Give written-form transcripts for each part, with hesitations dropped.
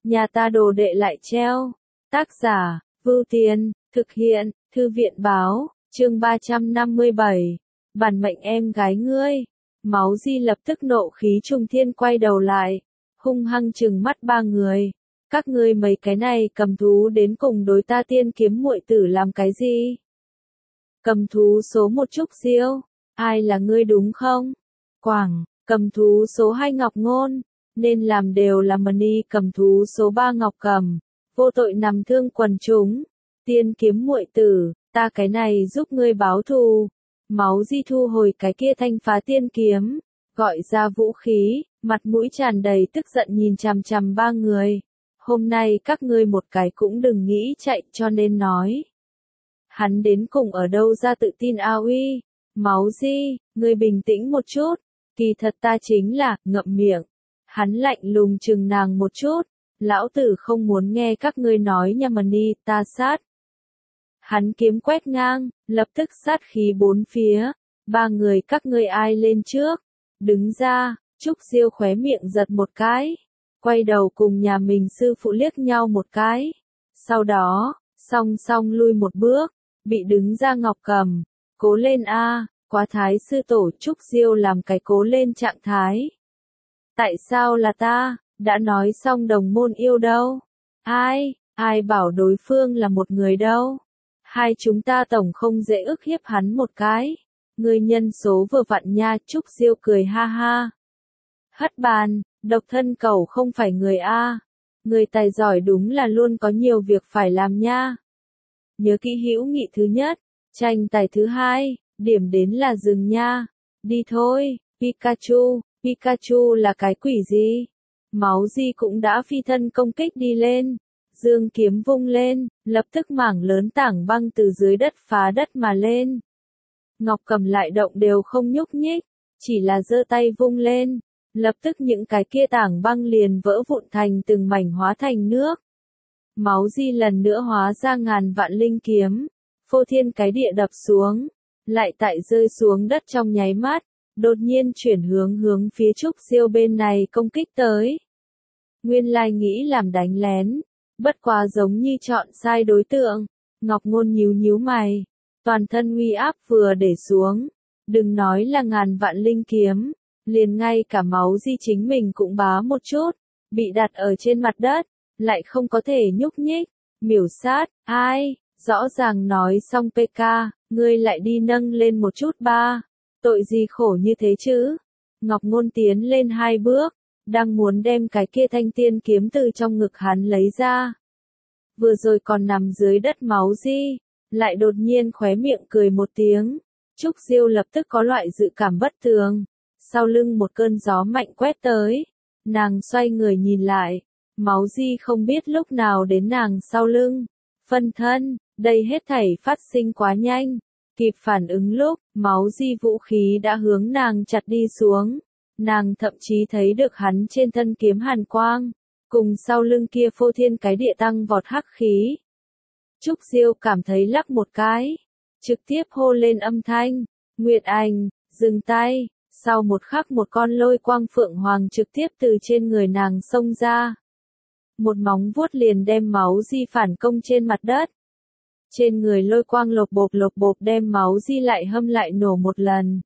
nhà ta đồ đệ lại treo. Tác giả, Vưu Tiên, thực hiện, Thư viện báo, chương 357. Bản mệnh em gái ngươi. Máu Di lập tức nộ khí trung thiên quay đầu lại, hung hăng trừng mắt ba người. Các ngươi mấy cái này cầm thú đến cùng đối ta Tiên Kiếm muội tử làm cái gì? Cầm thú số 1 Trúc Diêu, ai là ngươi đúng không? Quảng, cầm thú số 2 Ngọc Ngôn, nên làm đều là Mani. Cầm thú số 3 Ngọc Cầm, vô tội nằm thương quần chúng. Tiên Kiếm muội tử, ta cái này giúp ngươi báo thù. Máu Di thu hồi cái kia thanh phá tiên kiếm, gọi ra vũ khí, mặt mũi tràn đầy tức giận nhìn chằm chằm ba người. Hôm nay các ngươi một cái cũng đừng nghĩ chạy, cho nên nói. Hắn đến cùng ở đâu ra tự tin a uy? Máu Di, ngươi bình tĩnh một chút, kỳ thật ta chính là, ngậm miệng. Hắn lạnh lùng chừng nàng một chút, lão tử không muốn nghe các ngươi nói nha Mani, ta sát. Hắn kiếm quét ngang, lập tức sát khí bốn phía. Ba người các ngươi ai lên trước? Đứng ra. Trúc Diêu khóe miệng giật một cái, quay đầu cùng nhà mình sư phụ liếc nhau một cái. Sau đó, song song lui một bước, bị đứng ra Ngọc Cầm. Cố lên a, quá thái sư tổ. Trúc Diêu làm cái cố lên trạng thái. Tại sao là ta? Đã nói xong đồng môn yêu đâu? Ai bảo đối phương là một người đâu? Hai chúng ta tổng không dễ ức hiếp hắn một cái. Ngươi nhân số vừa vặn nha. Trúc Diêu cười ha ha. Hất bàn, độc thân cầu không phải người a. Người tài giỏi đúng là luôn có nhiều việc phải làm nha. Nhớ kỹ hữu nghị thứ nhất, tranh tài thứ hai, điểm đến là dừng nha. Đi thôi, Pikachu. Pikachu là cái quỷ gì? Máu Di cũng đã phi thân công kích đi lên. Dương kiếm vung lên, lập tức mảng lớn tảng băng từ dưới đất phá đất mà lên. Ngọc Cầm lại động đều không nhúc nhích, chỉ là giơ tay vung lên, lập tức những cái kia tảng băng liền vỡ vụn thành từng mảnh hóa thành nước. Máu Di lần nữa hóa ra ngàn vạn linh kiếm, phô thiên cái địa đập xuống, lại tại rơi xuống đất trong nháy mắt, đột nhiên chuyển hướng phía Trúc Diêu bên này công kích tới. Nguyên lai nghĩ làm đánh lén, bất quá giống như chọn sai đối tượng. Ngọc Ngôn nhíu mày, toàn thân uy áp vừa để xuống, đừng nói là ngàn vạn linh kiếm, liền ngay cả Máu Di chính mình cũng bá một chút, bị đặt ở trên mặt đất, lại không có thể nhúc nhích. Miểu sát, ai? Rõ ràng nói xong PK, ngươi lại đi nâng lên một chút ba. Tội gì khổ như thế chứ? Ngọc Ngôn tiến lên hai bước, đang muốn đem cái kia thanh tiên kiếm từ trong ngực hắn lấy ra. Vừa rồi còn nằm dưới đất Máu Di, lại đột nhiên khóe miệng cười một tiếng. Trúc Diêu lập tức có loại dự cảm bất thường. Sau lưng một cơn gió mạnh quét tới. Nàng xoay người nhìn lại. Máu Di không biết lúc nào đến nàng sau lưng. Phân thân, đây hết thảy phát sinh quá nhanh. Kịp phản ứng lúc, Máu Di vũ khí đã hướng nàng chặt đi xuống. Nàng thậm chí thấy được hắn trên thân kiếm hàn quang, cùng sau lưng kia phô thiên cái địa tăng vọt hắc khí. Trúc Diêu cảm thấy lắc một cái, trực tiếp hô lên âm thanh, Nguyệt Ảnh, dừng tay. Sau một khắc một con lôi quang phượng hoàng trực tiếp từ trên người nàng xông ra. Một móng vuốt liền đem Máu Di phản công trên mặt đất. Trên người lôi quang lộc bộp đem Máu Di lại hâm lại nổ một lần.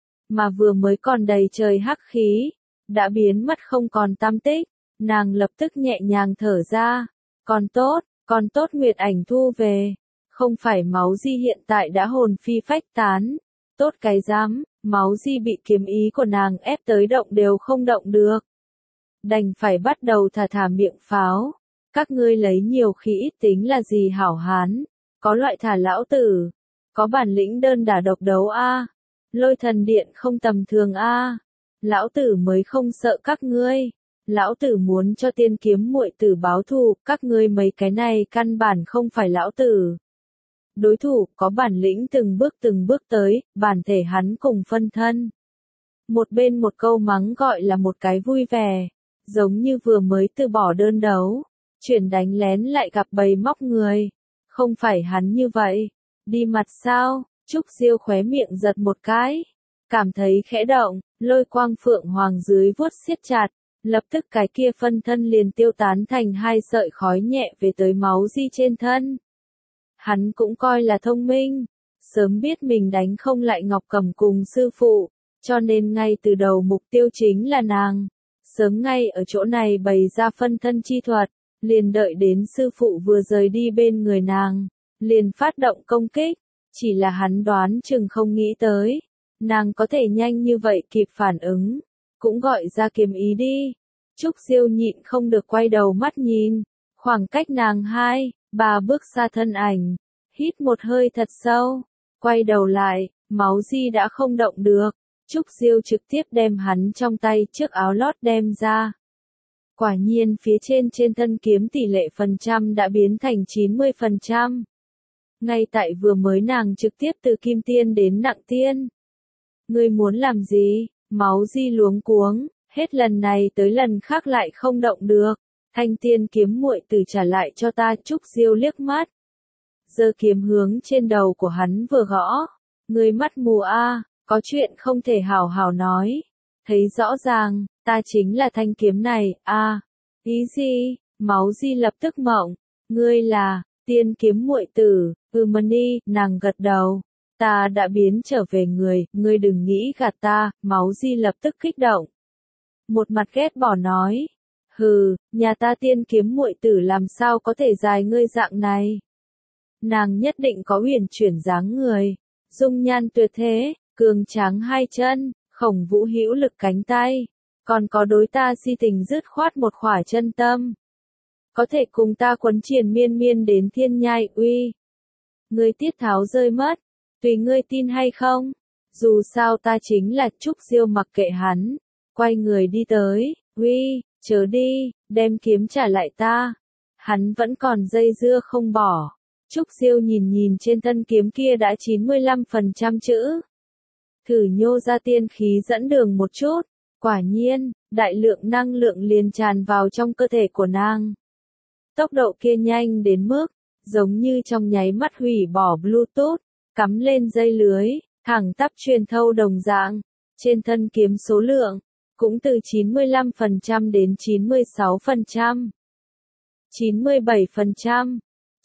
Mà vừa mới còn đầy trời hắc khí, đã biến mất không còn tăm tích. Nàng lập tức nhẹ nhàng thở ra. Còn tốt Nguyệt Ảnh thu về. Không phải Máu Di hiện tại đã hồn phi phách tán. Tốt cái dám, Máu Di bị kiếm ý của nàng ép tới động đều không động được. Đành phải bắt đầu thả miệng pháo. Các ngươi lấy nhiều khi ít tính là gì hảo hán. Có loại thả lão tử. Có bản lĩnh đơn đả độc đấu a. Lôi thần điện không tầm thường a. Lão tử mới không sợ các ngươi. Lão tử muốn cho Tiên Kiếm muội tử báo thù, các ngươi mấy cái này căn bản không phải lão tử. Đối thủ có bản lĩnh từng bước tới, bản thể hắn cùng phân thân. Một bên một câu mắng gọi là một cái vui vẻ, giống như vừa mới từ bỏ đơn đấu, chuyển đánh lén lại gặp bầy móc người. Không phải hắn như vậy, đi mặt sao? Trúc Diêu khóe miệng giật một cái, cảm thấy khẽ động, lôi quang phượng hoàng dưới vuốt siết chặt, Lập tức cái kia phân thân liền tiêu tán thành hai sợi khói nhẹ về tới máu di trên thân. Hắn cũng coi là thông minh, sớm biết mình đánh không lại Ngọc Cẩm cùng sư phụ, cho nên ngay từ đầu mục tiêu chính là nàng. Sớm ngay ở chỗ này bày ra phân thân chi thuật, liền đợi đến sư phụ vừa rời đi bên người nàng, liền phát động công kích, chỉ là hắn đoán chừng không nghĩ tới, nàng có thể nhanh như vậy kịp phản ứng, cũng gọi ra kiếm ý đi. Trúc Diêu nhịn không được quay đầu mắt nhìn, khoảng cách nàng 2-3 bước xa thân ảnh, hít một hơi thật sâu, quay đầu lại, máu di đã không động được. Trúc Diêu trực tiếp đem hắn trong tay chiếc áo lót đem ra. Quả nhiên phía trên thân kiếm tỷ lệ phần trăm đã biến thành 90%. Ngay tại vừa mới nàng trực tiếp từ kim tiên đến nặng tiên. Ngươi muốn làm gì? Máu di luống cuống, hết lần này tới lần khác lại không động được. Thanh tiên kiếm muội tử trả lại cho ta. Trúc Diêu liếc mắt. Giơ kiếm hướng trên đầu của hắn vừa gõ. Ngươi mắt mù a, có chuyện không thể hào hào nói. Thấy rõ ràng, ta chính là thanh kiếm này, a. Ý gì? Máu di lập tức mộng. Ngươi là, tiên kiếm muội tử, Mani, nàng gật đầu. Ta đã biến trở về người, ngươi đừng nghĩ gạt ta, máu di lập tức kích động. Một mặt ghét bỏ nói. Hừ, nhà ta tiên kiếm muội tử làm sao có thể dài ngươi dạng này. Nàng nhất định có huyền chuyển dáng người, dung nhan tuyệt thế, cường tráng hai chân, khổng vũ hữu lực cánh tay, còn có đối ta si tình dứt khoát một khỏa chân tâm. Có thể cùng ta quấn triền miên miên đến thiên nhai uy. Ngươi tiết tháo rơi mất, tùy ngươi tin hay không, dù sao ta chính là. Trúc Diêu mặc kệ hắn, quay người đi tới, uy, chớ đi, đem kiếm trả lại ta. Hắn vẫn còn dây dưa không bỏ. Trúc Diêu nhìn trên thân kiếm kia đã 95% chữ. Thử nhô ra tiên khí dẫn đường một chút, quả nhiên, đại lượng năng lượng liền tràn vào trong cơ thể của nàng. Tốc độ kia nhanh đến mức, giống như trong nháy mắt hủy bỏ Bluetooth, cắm lên dây lưới, thẳng tắp truyền thâu đồng dạng. Trên thân kiếm số lượng, cũng từ 95% đến 96%, 97%,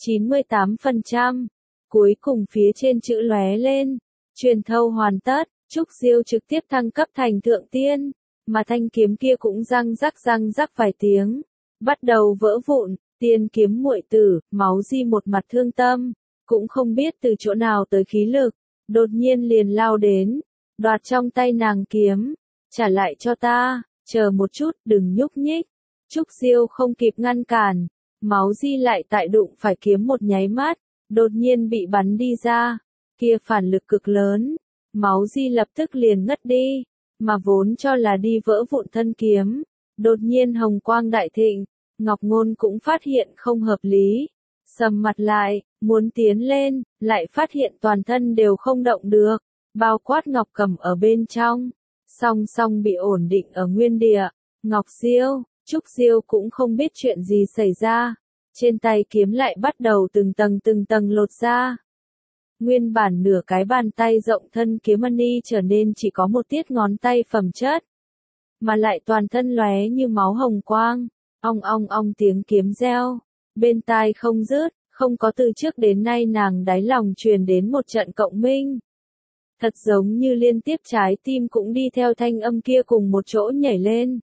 98%, cuối cùng phía trên chữ lóe lên, truyền thâu hoàn tất. Trúc Diêu trực tiếp thăng cấp thành thượng tiên, mà thanh kiếm kia cũng răng rắc vài tiếng, bắt đầu vỡ vụn. Tiên kiếm muội tử, máu di một mặt thương tâm, cũng không biết từ chỗ nào tới khí lực, đột nhiên liền lao đến, đoạt trong tay nàng kiếm, trả lại cho ta, chờ một chút, đừng nhúc nhích. Trúc Diêu không kịp ngăn cản, máu di lại tại đụng phải kiếm một nháy mắt, đột nhiên bị bắn đi ra, kia phản lực cực lớn, máu di lập tức liền ngất đi, mà vốn cho là đi vỡ vụn thân kiếm, đột nhiên hồng quang đại thịnh. Ngọc Ngôn cũng phát hiện không hợp lý, sầm mặt lại, muốn tiến lên, lại phát hiện toàn thân đều không động được, bao quát Ngọc Cẩm ở bên trong, song song bị ổn định ở nguyên địa. Ngọc Diêu, Trúc Diêu cũng không biết chuyện gì xảy ra, trên tay kiếm lại bắt đầu từng tầng lột ra. Nguyên bản nửa cái bàn tay rộng thân kiếm mani trở nên chỉ có một tiết ngón tay phẩm chất, mà lại toàn thân lóe như máu hồng quang. Ong tiếng kiếm reo, bên tai không dứt, không có từ trước đến nay nàng đáy lòng truyền đến một trận cộng minh. Thật giống như liên tiếp trái tim cũng đi theo thanh âm kia cùng một chỗ nhảy lên.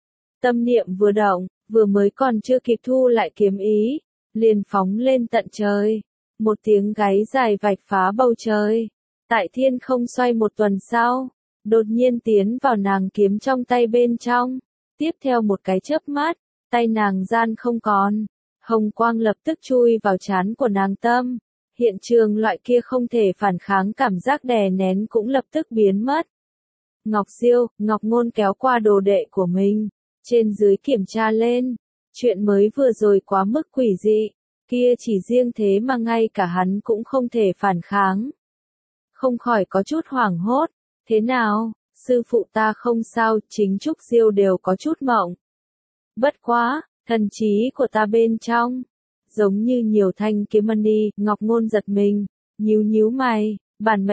Tâm niệm vừa động, vừa mới còn chưa kịp thu lại kiếm ý, liền phóng lên tận trời. Một tiếng gáy dài vạch phá bầu trời. Tại thiên không xoay một tuần sau, đột nhiên tiến vào nàng kiếm trong tay bên trong. Tiếp theo một cái chớp mắt, tay nàng gian không còn, hồng quang lập tức chui vào trán của nàng tâm. Hiện trường loại kia không thể phản kháng cảm giác đè nén cũng lập tức biến mất. Ngọc Diêu, Ngọc Ngôn kéo qua đồ đệ của mình, trên dưới kiểm tra lên. Chuyện mới vừa rồi quá mức quỷ dị, kia chỉ riêng thế mà ngay cả hắn cũng không thể phản kháng. Không khỏi có chút hoảng hốt, thế nào, sư phụ ta không sao, chính Trúc Diêu đều có chút mộng. Bất quá, thần trí của ta bên trong, giống như nhiều thanh kiếm mani. Ngọc Ngôn giật mình, nhíu mày, bản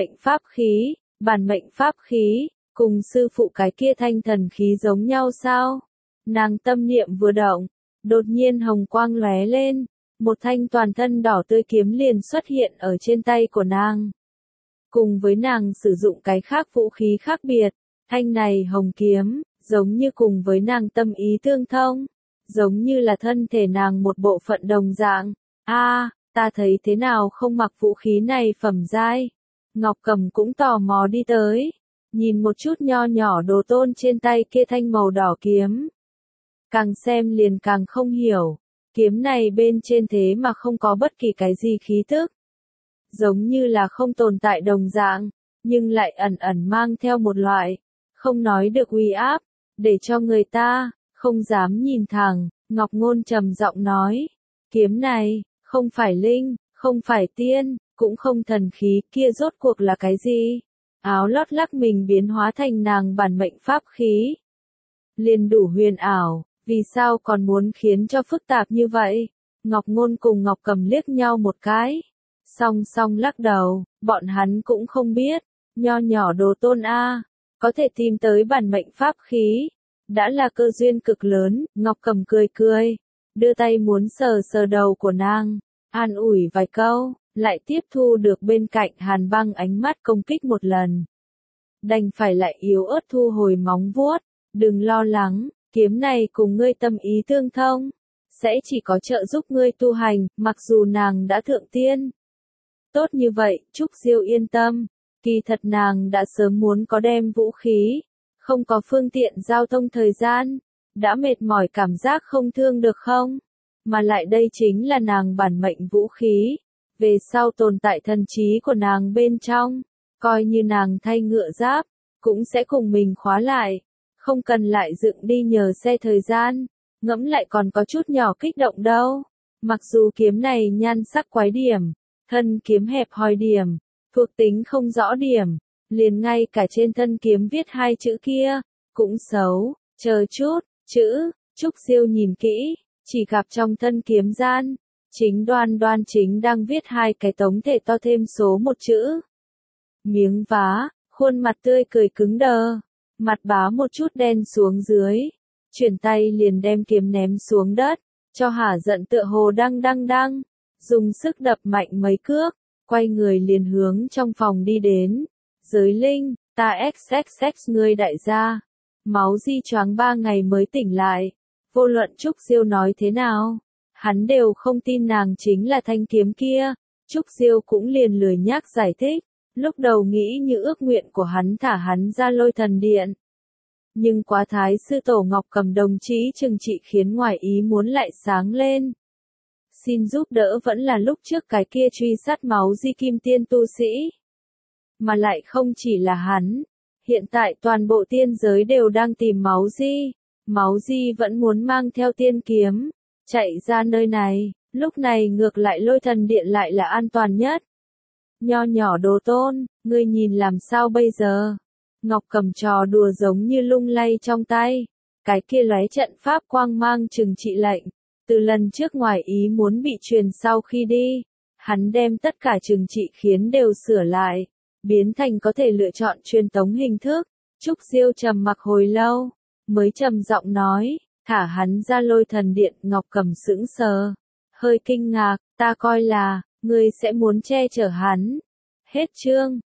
mệnh pháp khí, cùng sư phụ cái kia thanh thần khí giống nhau sao? Nàng tâm niệm vừa động, đột nhiên hồng quang lóe lên, một thanh toàn thân đỏ tươi kiếm liền xuất hiện ở trên tay của nàng. Cùng với nàng sử dụng cái khác vũ khí khác biệt, thanh này hồng kiếm, giống như cùng với nàng tâm ý tương thông, giống như là thân thể nàng một bộ phận đồng dạng. Ta thấy thế nào không mặc vũ khí này phẩm giai. Ngọc Cầm cũng tò mò đi tới, nhìn một chút nho nhỏ đồ tôn trên tay kia thanh màu đỏ kiếm. Càng xem liền càng không hiểu, kiếm này bên trên thế mà không có bất kỳ cái gì khí tức. Giống như là không tồn tại đồng dạng, nhưng lại ẩn ẩn mang theo một loại, không nói được uy áp, để cho người ta, không dám nhìn thẳng. Ngọc Ngôn trầm giọng nói, kiếm này, không phải linh, không phải tiên, cũng không thần khí, kia rốt cuộc là cái gì? Áo lót lắc mình biến hóa thành nàng bản mệnh pháp khí. Liền đủ huyền ảo, vì sao còn muốn khiến cho phức tạp như vậy? Ngọc Ngôn cùng Ngọc Cầm liếc nhau một cái, song song lắc đầu, bọn hắn cũng không biết, nho nhỏ đồ tôn có thể tìm tới bản mệnh pháp khí, đã là cơ duyên cực lớn. Ngọc Cầm cười cười, đưa tay muốn sờ sờ đầu của nàng, an ủi vài câu, lại tiếp thu được bên cạnh Hàn Băng ánh mắt công kích một lần. Đành phải lại yếu ớt thu hồi móng vuốt, đừng lo lắng, kiếm này cùng ngươi tâm ý tương thông, sẽ chỉ có trợ giúp ngươi tu hành, mặc dù nàng đã thượng tiên. Tốt như vậy, Trúc Diêu yên tâm, kỳ thật nàng đã sớm muốn có đem vũ khí, không có phương tiện giao thông thời gian, đã mệt mỏi cảm giác không thương được không? Mà lại đây chính là nàng bản mệnh vũ khí, về sau tồn tại thần trí của nàng bên trong, coi như nàng thay ngựa giáp, cũng sẽ cùng mình khóa lại, không cần lại dựng đi nhờ xe thời gian, ngẫm lại còn có chút nhỏ kích động đâu. Mặc dù kiếm này nhan sắc quái điểm, thân kiếm hẹp hòi điểm, thuộc tính không rõ điểm, liền ngay cả trên thân kiếm viết hai chữ kia, cũng xấu, chờ chút, chữ, Trúc Diêu nhìn kỹ, chỉ gặp trong thân kiếm gian, chính Đoan Đoan chính đang viết hai cái tống thể to thêm số một chữ. Miếng vá, khuôn mặt tươi cười cứng đờ, mặt bá một chút đen xuống dưới, chuyển tay liền đem kiếm ném xuống đất, cho hả giận tựa hồ đang, dùng sức đập mạnh mấy cước, quay người liền hướng trong phòng đi đến. Giới linh, ta xxx ngươi đại gia, máu di choáng 3 ngày mới tỉnh lại, vô luận Trúc Diêu nói thế nào, hắn đều không tin nàng chính là thanh kiếm kia. Trúc Diêu cũng liền lười nhác giải thích, lúc đầu nghĩ như ước nguyện của hắn thả hắn ra Lôi Thần Điện. Nhưng quá thái sư tổ Ngọc Cầm đồng chí trừng trị khiến ngoài ý muốn lại sáng lên. Xin giúp đỡ vẫn là lúc trước cái kia truy sát máu di kim tiên tu sĩ. Mà lại không chỉ là hắn, hiện tại toàn bộ tiên giới đều đang tìm máu di vẫn muốn mang theo tiên kiếm, chạy ra nơi này, lúc này ngược lại Lôi Thần Điện lại là an toàn nhất. Nho nhỏ đồ tôn, ngươi nhìn làm sao bây giờ? Ngọc Cầm trò đùa giống như lung lay trong tay, cái kia lóe trận pháp quang mang trừng trị lệnh, từ lần trước ngoài ý muốn bị truyền sau khi đi, hắn đem tất cả trừng trị khiến đều sửa lại, biến thành có thể lựa chọn truyền tống hình thức. Trúc Diêu trầm mặc hồi lâu, mới trầm giọng nói, thả hắn ra Lôi Thần Điện. Ngọc Cầm sững sờ, hơi kinh ngạc, ta coi là, ngươi sẽ muốn che chở hắn. Hết chương.